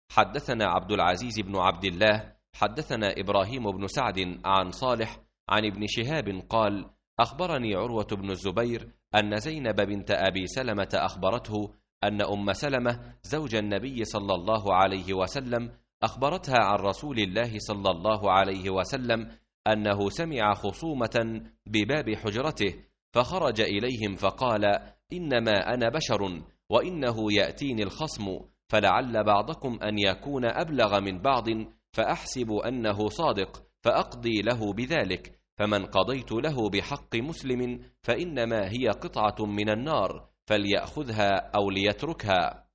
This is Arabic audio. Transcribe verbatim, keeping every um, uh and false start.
حدثنا عبد العزيز بن عبد الله حدثنا إبراهيم بن سعد عن صالح عن ابن شهاب قال أخبرني عروة بن الزبير أن زينب بنت أبي سلمة أخبرته أن أم سلمة زوج النبي صلى الله عليه وسلم أخبرتها عن رسول الله صلى الله عليه وسلم أنه سمع خصومة بباب حجرته فخرج إليهم فقال إنما أنا بشر وإنه يأتيني الخصم فلعل بعضكم أن يكون أبلغ من بعض فأحسب أنه صادق فأقضي له بذلك، فمن قضيت له بحق مسلم فإنما هي قطعة من النار فليأخذها أو ليتركها.